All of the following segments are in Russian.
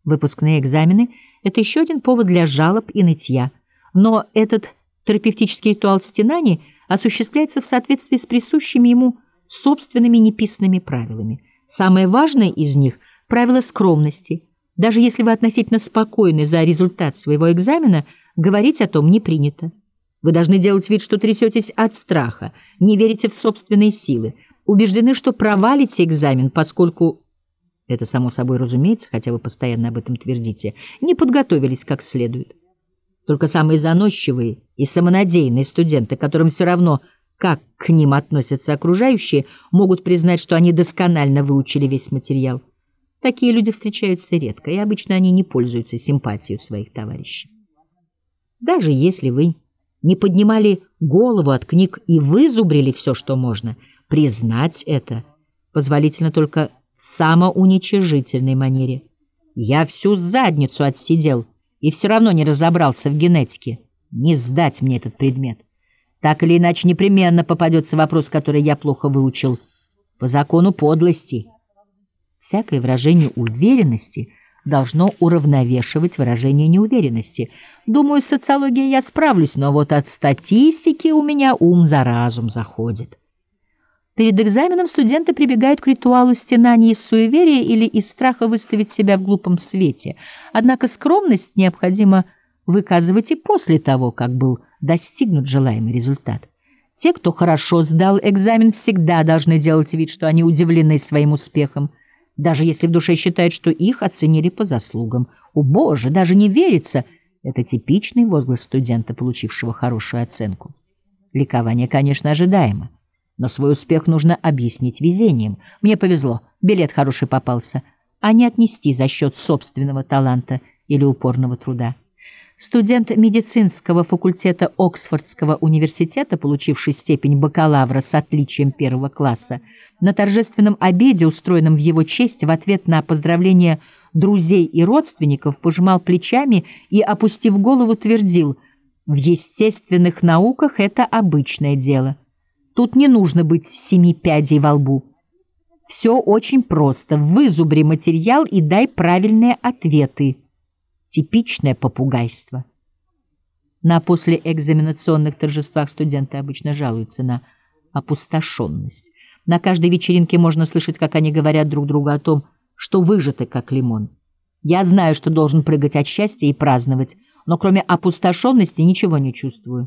Выпускные экзамены — это еще один повод для жалоб и нытья. Но этот терапевтический ритуал стенаний осуществляется в соответствии с присущими ему собственными неписанными правилами. Самое важное из них — правило скромности. Даже если вы относительно спокойны за результат своего экзамена, говорить о том не принято. Вы должны делать вид, что трясетесь от страха, не верите в собственные силы, убеждены, что провалите экзамен, поскольку, это само собой разумеется, хотя вы постоянно об этом твердите, не подготовились как следует. Только самые заносчивые и самонадеянные студенты, которым все равно, как к ним относятся окружающие, могут признать, что они досконально выучили весь материал. Такие люди встречаются редко, и обычно они не пользуются симпатией своих товарищей. Даже если вы не поднимали голову от книг и вызубрили все, что можно, признать это позволительно только в самоуничижительной манере. Я всю задницу отсидел и все равно не разобрался в генетике. Не сдать мне этот предмет. Так или иначе непременно попадется вопрос, который я плохо выучил. По закону подлости. Всякое выражение уверенности должно уравновешивать выражение неуверенности. Думаю, с социологией я справлюсь, но вот от статистики у меня ум за разум заходит. Перед экзаменом студенты прибегают к ритуалу стенаний из суеверия или из страха выставить себя в глупом свете. Однако скромность необходимо выказывать и после того, как был достигнут желаемый результат. Те, кто хорошо сдал экзамен, всегда должны делать вид, что они удивлены своим успехом, даже если в душе считают, что их оценили по заслугам. «О, Боже, даже не верится!» — это типичный возглас студента, получившего хорошую оценку. Ликование, конечно, ожидаемо, но свой успех нужно объяснить везением. Мне повезло, билет хороший попался, а не отнести за счет собственного таланта или упорного труда. Студент медицинского факультета Оксфордского университета, получивший степень бакалавра с отличием первого класса, на торжественном обеде, устроенном в его честь, в ответ на поздравления друзей и родственников, пожимал плечами и, опустив голову, твердил: «В естественных науках это обычное дело. Тут не нужно быть 7 пядей во лбу. Все очень просто. Вызубри материал и дай правильные ответы». Типичное попугайство. На послеэкзаменационных торжествах студенты обычно жалуются на опустошенность. На каждой вечеринке можно слышать, как они говорят друг другу о том, что выжаты, как лимон. Я знаю, что должен прыгать от счастья и праздновать, но кроме опустошенности ничего не чувствую.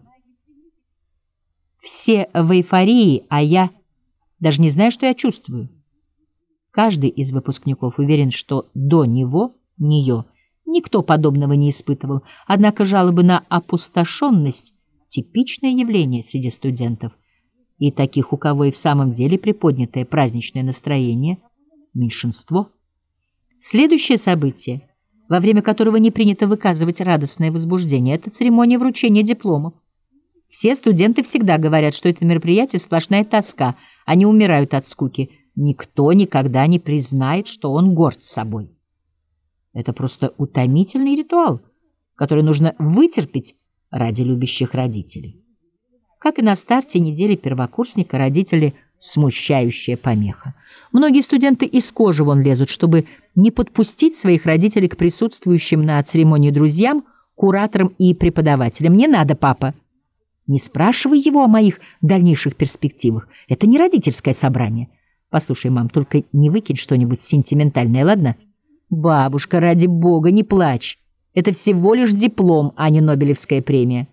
Все в эйфории, а я даже не знаю, что я чувствую. Каждый из выпускников уверен, что до него, нее, никто подобного не испытывал. Однако жалобы на опустошенность — типичное явление среди студентов. И таких, у кого и в самом деле приподнятое праздничное настроение, меньшинство. Следующее событие, во время которого не принято выказывать радостное возбуждение, это церемония вручения дипломов. Все студенты всегда говорят, что это мероприятие сплошная тоска, они умирают от скуки. Никто никогда не признает, что он горд собой. Это просто утомительный ритуал, который нужно вытерпеть ради любящих родителей. Как и на старте недели первокурсника, родители — смущающая помеха. Многие студенты из кожи вон лезут, чтобы не подпустить своих родителей к присутствующим на церемонии друзьям, кураторам и преподавателям. «Не надо, папа. Не спрашивай его о моих дальнейших перспективах. Это не родительское собрание. Послушай, мам, только не выкинь что-нибудь сентиментальное, ладно? Бабушка, ради бога, не плачь. Это всего лишь диплом, а не Нобелевская премия».